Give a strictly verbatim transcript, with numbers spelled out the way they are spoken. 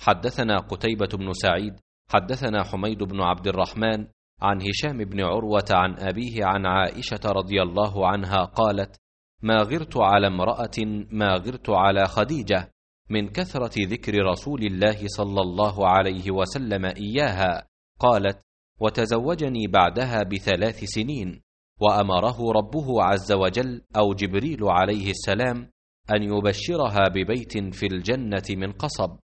حدثنا قتيبة بن سعيد حدثنا حميد بن عبد الرحمن عن هشام بن عروة عن أبيه عن عائشة رضي الله عنها قالت: ما غرت على امرأة ما غرت على خديجة من كثرة ذكر رسول الله صلى الله عليه وسلم إياها. قالت: وتزوجني بعدها بثلاث سنين، وأمره ربه عز وجل أو جبريل عليه السلام أن يبشرها ببيت في الجنة من قصب.